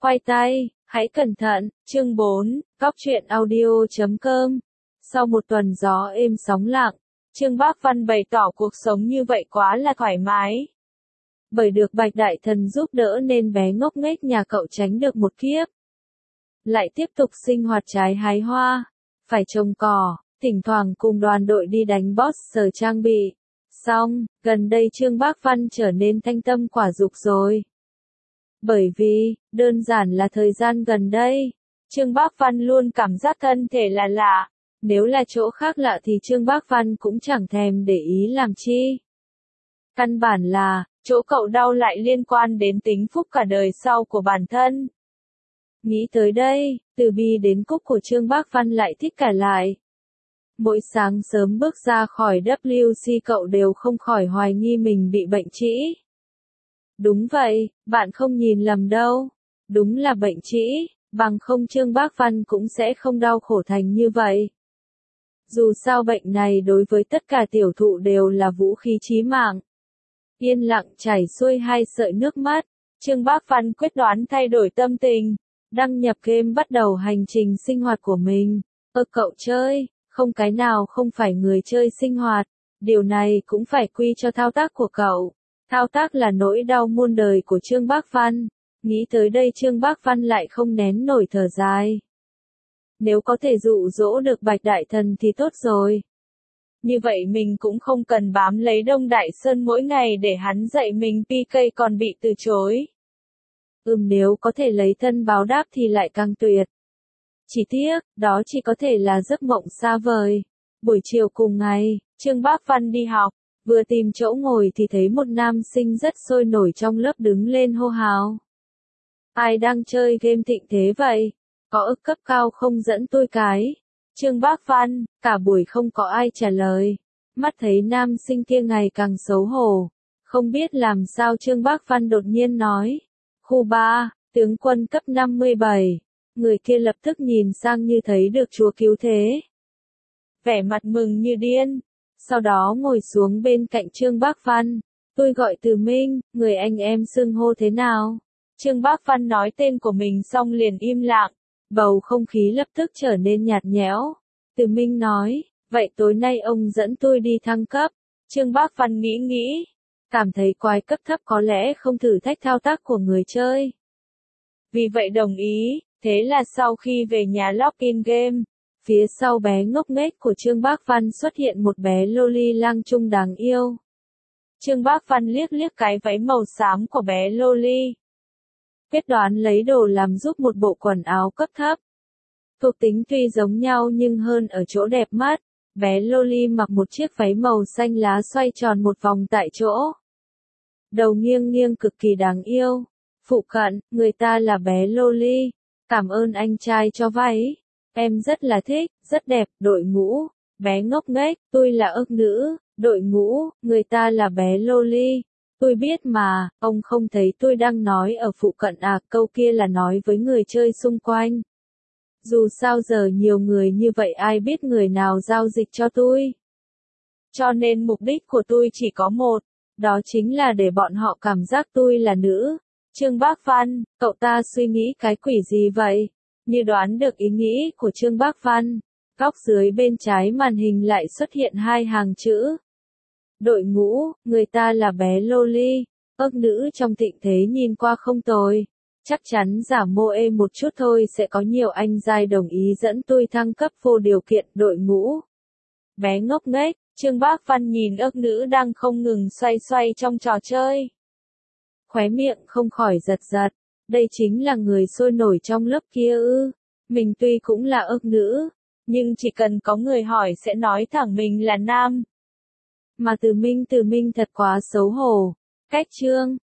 Quay tay, hãy cẩn thận, chương 4, góc truyện audio.com. Sau một tuần gió êm sóng lặng, Trương Bác Văn bày tỏ cuộc sống như vậy quá là thoải mái. Bởi được Bạch Đại Thần giúp đỡ nên bé ngốc nghếch nhà cậu tránh được một kiếp. Lại tiếp tục sinh hoạt trái hái hoa, phải trồng cỏ, thỉnh thoảng cùng đoàn đội đi đánh boss sở trang bị. Xong, gần đây Trương Bác Văn trở nên thanh tâm quả dục rồi. Bởi vì, đơn giản là thời gian gần đây, Trương Bác Văn luôn cảm giác thân thể là lạ. Nếu là chỗ khác lạ thì Trương Bác Văn cũng chẳng thèm để ý làm chi. Căn bản là, chỗ cậu đau lại liên quan đến tính phúc cả đời sau của bản thân. Nghĩ tới đây, từ bi đến cúc của Trương Bác Văn lại thích cả lại. Mỗi sáng sớm bước ra khỏi WC cậu đều không khỏi hoài nghi mình bị bệnh trĩ. Đúng vậy, bạn không nhìn lầm đâu. Đúng là bệnh trĩ, bằng không Trương Bác Văn cũng sẽ không đau khổ thành như vậy. Dù sao bệnh này đối với tất cả tiểu thụ đều là vũ khí chí mạng. Yên lặng chảy xuôi hai sợi nước mắt, Trương Bác Văn quyết đoán thay đổi tâm tình, đăng nhập game bắt đầu hành trình sinh hoạt của mình. Cậu chơi, không cái nào không phải người chơi sinh hoạt, điều này cũng phải quy cho thao tác của cậu. Thao tác là nỗi đau muôn đời của Trương Bác Văn. Nghĩ tới đây Trương Bác Văn lại không nén nổi thở dài. Nếu có thể dụ dỗ được Bạch Đại Thần thì tốt rồi. Như vậy mình cũng không cần bám lấy Đông Đại Sơn mỗi ngày để hắn dạy mình PK còn bị từ chối. Nếu có thể lấy thân báo đáp thì lại càng tuyệt. Chỉ tiếc, đó chỉ có thể là giấc mộng xa vời. Buổi chiều cùng ngày, Trương Bác Văn đi học, vừa tìm chỗ ngồi thì thấy một nam sinh rất sôi nổi trong lớp đứng lên hô hào. Ai đang chơi game thịnh thế vậy? Có ức cấp cao không dẫn tôi cái. Trương Bác Văn, cả buổi không có ai trả lời. Mắt thấy nam sinh kia ngày càng xấu hổ. Không biết làm sao Trương Bác Văn đột nhiên nói. Khu 3, tướng quân cấp 57. Người kia lập tức nhìn sang như thấy được Chúa cứu thế. Vẻ mặt mừng như điên. Sau đó ngồi xuống bên cạnh Trương Bác Văn. Tôi gọi Từ Minh, người anh em xưng hô thế nào? Trương Bác Văn nói tên của mình xong liền im lặng. Bầu không khí lập tức trở nên nhạt nhẽo. Từ Minh nói, vậy tối nay ông dẫn tôi đi thăng cấp. Trương Bác Văn nghĩ, cảm thấy quái cấp thấp có lẽ không thử thách thao tác của người chơi. Vì vậy đồng ý, thế là sau khi về nhà login game, phía sau bé ngốc nghếch của Trương Bác Văn xuất hiện một bé loli lang trung đáng yêu. Trương Bác Văn liếc cái váy màu xám của bé loli. Quyết đoán lấy đồ làm giúp một bộ quần áo cấp thấp. Thuộc tính tuy giống nhau nhưng hơn ở chỗ đẹp mắt. Bé loli mặc một chiếc váy màu xanh lá xoay tròn một vòng tại chỗ. Đầu nghiêng cực kỳ đáng yêu. Phụ cận, người ta là bé loli. Cảm ơn anh trai cho váy. Em rất là thích, rất đẹp, đội ngũ. Bé ngốc nghếch, tôi là ức nữ. Đội ngũ, người ta là bé loli. Tôi biết mà, ông không thấy tôi đang nói ở phụ cận à, câu kia là nói với người chơi xung quanh. Dù sao giờ nhiều người như vậy ai biết người nào giao dịch cho tôi. Cho nên mục đích của tôi chỉ có một, đó chính là để bọn họ cảm giác tôi là nữ. Trương Bác Văn, cậu ta suy nghĩ cái quỷ gì vậy? Như đoán được ý nghĩ của Trương Bác Văn, góc dưới bên trái màn hình lại xuất hiện hai hàng chữ. Đội ngũ, người ta là bé loli, ức nữ trong thịnh thế nhìn qua không tồi. Chắc chắn giả mô êm một chút thôi sẽ có nhiều anh giai đồng ý dẫn tôi thăng cấp vô điều kiện. Đội ngũ. Bé ngốc nghếch, Trương Bác Văn nhìn ức nữ đang không ngừng xoay trong trò chơi. Khóe miệng không khỏi giật. Đây chính là người sôi nổi trong lớp kia ư. Mình tuy cũng là ức nữ, nhưng chỉ cần có người hỏi sẽ nói thẳng mình là nam. Mà Từ Minh thật quá xấu hổ. Cách Trương